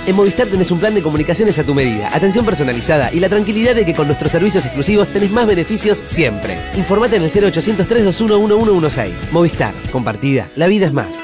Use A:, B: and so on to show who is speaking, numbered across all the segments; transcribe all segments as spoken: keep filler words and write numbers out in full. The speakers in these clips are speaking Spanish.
A: En Movistar tenés un plan de comunicaciones a tu medida, atención personalizada y la tranquilidad de que con nuestros servicios exclusivos tenés más beneficios siempre. Informate en el cero ochocientos, trescientos veintiuno, once dieciséis. Movistar, compartida, la vida es más.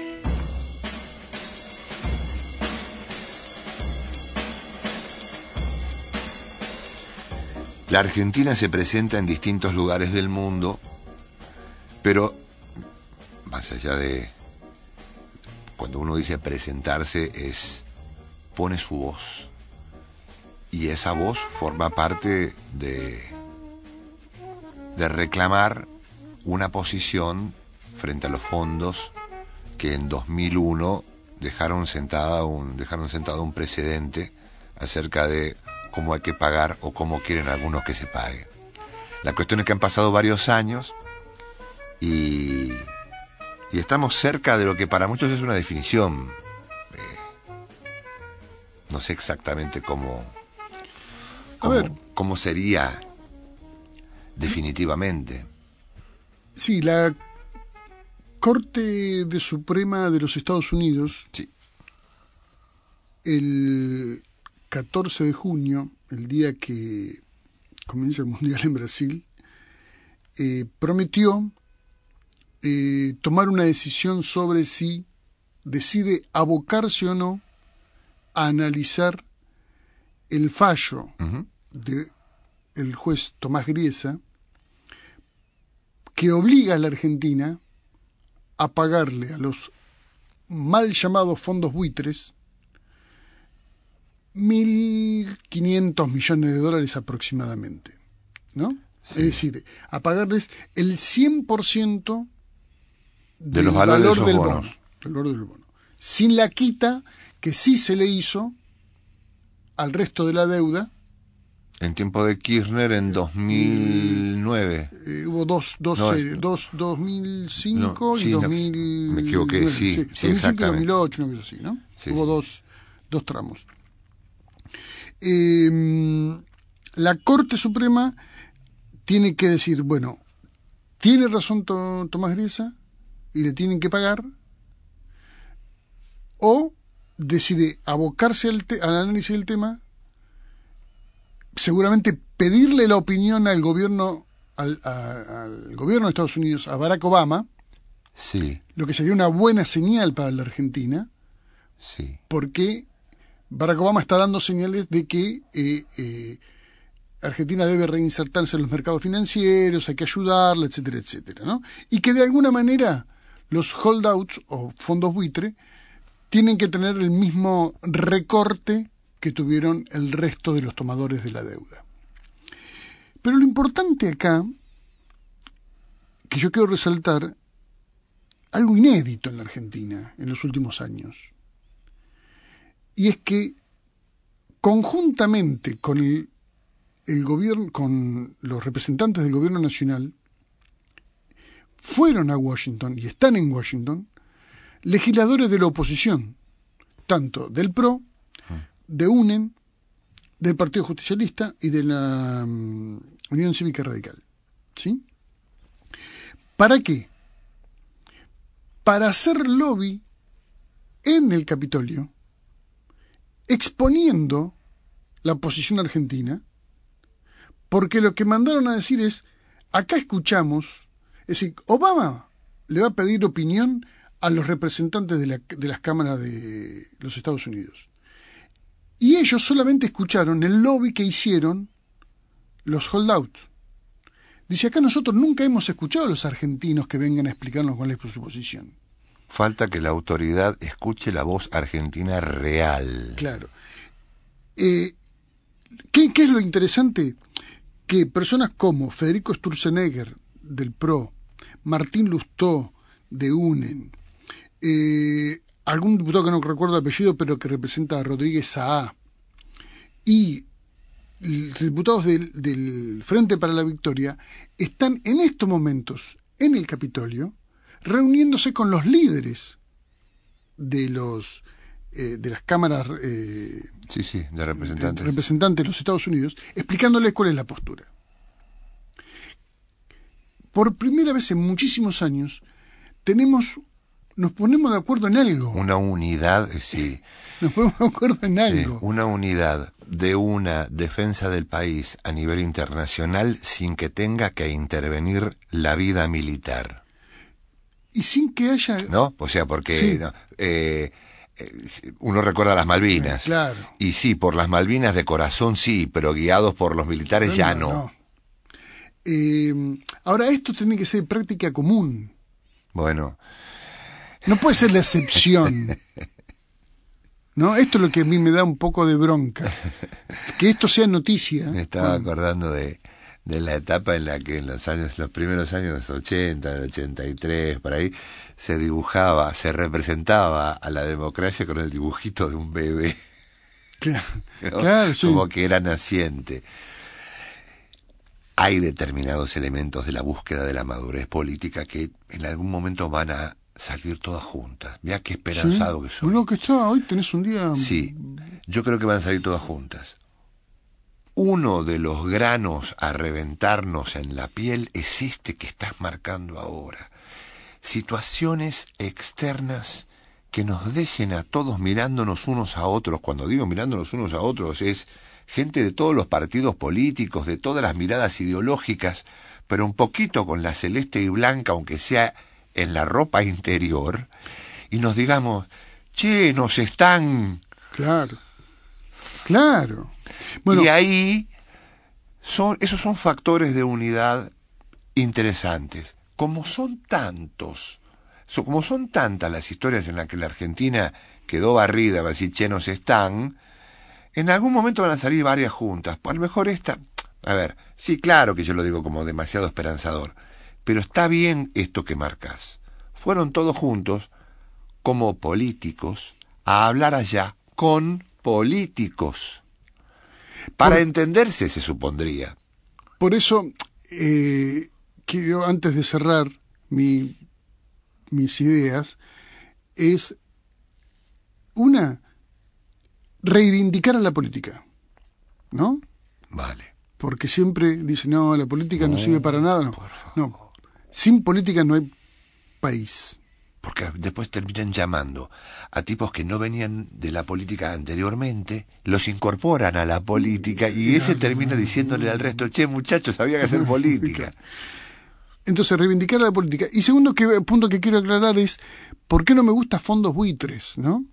B: La Argentina se presenta en distintos lugares del mundo, pero más allá de cuando uno dice presentarse, es pone su voz, y esa voz forma parte de de reclamar una posición frente a los fondos que en dos mil uno dejaron sentada un dejaron sentado un precedente acerca de cómo hay que pagar o cómo quieren algunos que se pague. La cuestión es que han pasado varios años y, y estamos cerca de lo que para muchos es una definición. Eh, no sé exactamente cómo, cómo,
C: A ver.
B: cómo sería definitivamente.
C: Sí, la Corte de Suprema de los Estados Unidos,
B: Sí.
C: el catorce de junio, el día que comienza el Mundial en Brasil, eh, prometió eh, tomar una decisión sobre si decide abocarse o no a analizar el fallo
B: Uh-huh.
C: del juez Tomás Griesa, que obliga a la Argentina a pagarle a los mal llamados fondos buitres mil quinientos millones de dólares aproximadamente, ¿no?
B: Sí.
C: Es decir, a pagarles el cien por ciento
B: De
C: del
B: los valores de
C: valor
B: esos
C: del
B: bonos.
C: bono, del valor del bono, sin la quita que sí se le hizo al resto de la deuda.
B: En tiempo de Kirchner en dos mil nueve.
C: Eh, hubo dos, dos,
B: No,
C: eh, dos, dos mil cinco
B: no,
C: y
B: sí, no,
C: dos mil...
B: me equivoqué, sí, sí,
C: dos mil cinco y
B: exactamente.
C: dos mil ocho, una cosa así, ¿no?
B: Sí,
C: hubo
B: sí.
C: dos, dos tramos. Eh, la Corte Suprema tiene que decir, bueno, tiene razón to- Tomás Griesa y le tienen que pagar, o decide abocarse al, te- al análisis del tema, seguramente pedirle la opinión al gobierno al, a- al gobierno de Estados Unidos, a Barack Obama,
B: Sí,
C: lo que sería una buena señal para la Argentina,
B: sí.
C: porque Barack Obama está dando señales de que eh, eh, Argentina debe reinsertarse en los mercados financieros, hay que ayudarla, etcétera, etcétera, ¿no? Y que de alguna manera los holdouts o fondos buitre tienen que tener el mismo recorte que tuvieron el resto de los tomadores de la deuda. Pero lo importante acá, que yo quiero resaltar, algo inédito en la Argentina en los últimos años, y es que conjuntamente con el, el gobierno, con los representantes del gobierno nacional, fueron a Washington y están en Washington legisladores de la oposición, tanto del P R O, de UNEN, del Partido Justicialista y de la um, Unión Cívica Radical. ¿Sí? ¿Para qué? Para hacer lobby en el Capitolio, exponiendo la posición argentina, porque lo que mandaron a decir es, acá escuchamos, es decir, Obama le va a pedir opinión a los representantes de, la, de las cámaras de los Estados Unidos. Y ellos solamente escucharon el lobby que hicieron los holdouts. Dice, acá nosotros nunca hemos escuchado a los argentinos que vengan a explicarnos cuál es su posición.
B: Falta que la autoridad escuche la voz argentina real.
C: Claro. Eh, ¿qué, ¿Qué es lo interesante? Que personas como Federico Sturzenegger, del P R O, Martín Lustó, de UNEN, eh, algún diputado que no recuerdo el apellido, pero que representa a Rodríguez Saá, y los diputados del, del Frente para la Victoria, están en estos momentos en el Capitolio reuniéndose con los líderes de los eh, de las cámaras eh,
B: Sí, sí, de representantes.
C: representantes de los Estados Unidos, explicándoles cuál es la postura. Por primera vez en muchísimos años tenemos nos ponemos de acuerdo en algo.
B: Una unidad, sí.
C: nos ponemos de acuerdo en algo.
B: Sí, una unidad de una defensa del país a nivel internacional sin que tenga que intervenir la vida militar.
C: Y sin que haya...
B: ¿No? O sea, porque
C: Sí.
B: no, eh, eh, uno recuerda las Malvinas.
C: Eh, claro.
B: Y sí, por las Malvinas de corazón sí, pero guiados por los militares
C: No,
B: ya
C: no,
B: no.
C: no. Eh, ahora, esto tiene que ser práctica común.
B: Bueno,
C: No puede ser la excepción. ¿No? Esto es lo que a mí me da un poco de bronca. Que esto sea noticia.
B: me estaba
C: Bueno,
B: acordando de, de la etapa en la que en los años, los primeros años ochenta, el ochenta y tres, por ahí, se dibujaba, se representaba a la democracia con el dibujito de un bebé.
C: claro,
B: ¿no?
C: claro, sí.
B: Como que era naciente. Hay determinados elementos de la búsqueda de la madurez política que en algún momento van a salir todas juntas. Mirá qué esperanzado
C: Sí.
B: que soy.
C: Bueno, que está, hoy tenés un día...
B: Sí, yo creo que van a salir todas juntas. Uno de los granos a reventarnos en la piel es este que estás marcando ahora. Situaciones externas que nos dejen a todos mirándonos unos a otros. Cuando digo mirándonos unos a otros es gente de todos los partidos políticos, de todas las miradas ideológicas, pero un poquito con la celeste y blanca, aunque sea en la ropa interior, y nos digamos, che, nos están...
C: Claro, claro. Bueno,
B: Y ahí, son, esos son factores de unidad interesantes. Como son tantos, so, como son tantas las historias en las que la Argentina quedó barrida, va a decir, che, nos están, en algún momento van a salir varias juntas. A lo mejor esta, a ver, sí, claro que yo lo digo como demasiado esperanzador, pero está bien esto que marcas. Fueron todos juntos, como políticos, a hablar allá con políticos. Para
C: Por-
B: entenderse, se supondría.
C: por eso, eh, quiero, antes de cerrar mi, mis ideas, es una, reivindicar a la política, ¿no?
B: Vale.
C: Porque siempre dicen, no, la política no,
B: No,
C: sirve para nada. No,
B: por favor.
C: no, sin política no hay país.
B: Porque después terminan llamando a tipos que no venían de la política anteriormente, los incorporan a la política y ese termina diciéndole al resto, che, muchachos, había que hacer política.
C: Entonces, reivindicar a la política. Y segundo que, punto que quiero aclarar es, ¿por qué no me gusta fondos buitres, no?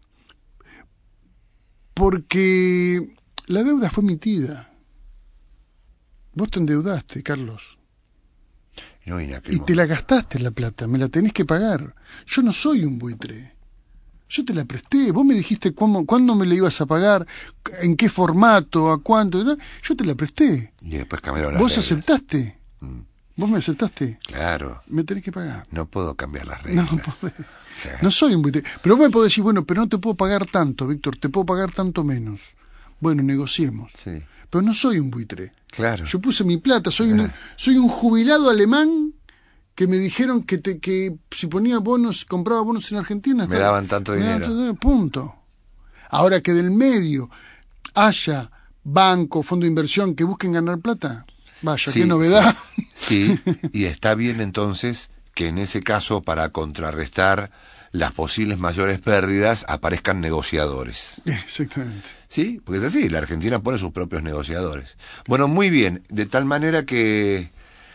C: Porque la deuda fue emitida. Vos te endeudaste, Carlos.
B: No, y,
C: Y te la gastaste la plata, me la tenés que pagar. Yo no soy un buitre. Yo te la presté, vos me dijiste cómo, cuándo me la ibas a pagar, en qué formato, a cuánto, ¿no? Yo te la presté.
B: Y después cambiaron las
C: Vos
B: reglas.
C: aceptaste.
B: Mm,
C: Vos me aceptaste.
B: claro,
C: Me tenés que pagar.
B: no puedo cambiar las
C: No,
B: reglas.
C: no podés.
B: Claro.
C: No soy un buitre. Pero vos me podés decir, bueno, pero no te puedo pagar tanto, Víctor, te puedo pagar tanto menos. Bueno, negociemos.
B: Sí,
C: Pero no soy un buitre.
B: claro.
C: Yo puse mi plata, soy un, soy un jubilado alemán que me dijeron que te, que si ponía bonos, compraba bonos en Argentina.
B: Me daban tanto
C: me daban
B: dinero.
C: tanto dinero, punto. Ahora que del medio haya banco, fondo de inversión que busquen ganar plata, vaya,
B: Sí,
C: qué novedad.
B: Sí, sí, y está bien entonces que en ese caso, para contrarrestar las posibles mayores pérdidas, aparezcan negociadores.
C: Exactamente.
B: ¿Sí? Porque es así, la Argentina pone sus propios negociadores. Bueno, muy bien, de tal manera que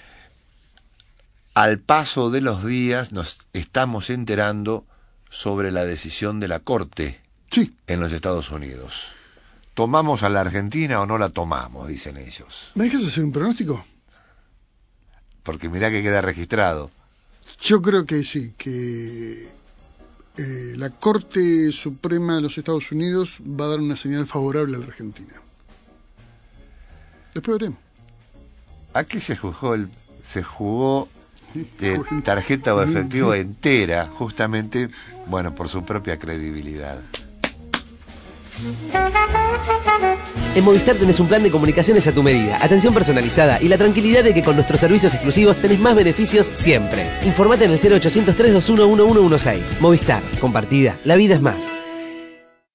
B: al paso de los días nos estamos enterando sobre la decisión de la Corte
C: Sí.
B: en los Estados Unidos. ¿Tomamos a la Argentina o no la tomamos? Dicen ellos.
C: ¿Me dejas hacer un pronóstico?
B: Porque mirá que queda registrado.
C: Yo creo que sí, que eh, la Corte Suprema de los Estados Unidos va a dar una señal favorable a la Argentina. Después veremos.
B: ¿A qué se jugó el, se jugó eh, tarjeta o efectivo entera? Justamente, bueno, por su propia credibilidad.
A: En Movistar tenés un plan de comunicaciones a tu medida, atención personalizada y la tranquilidad de que con nuestros servicios exclusivos tenés más beneficios siempre. Informate en el cero ochocientos tres dos uno uno uno uno seis. Movistar, compartida, la vida es más.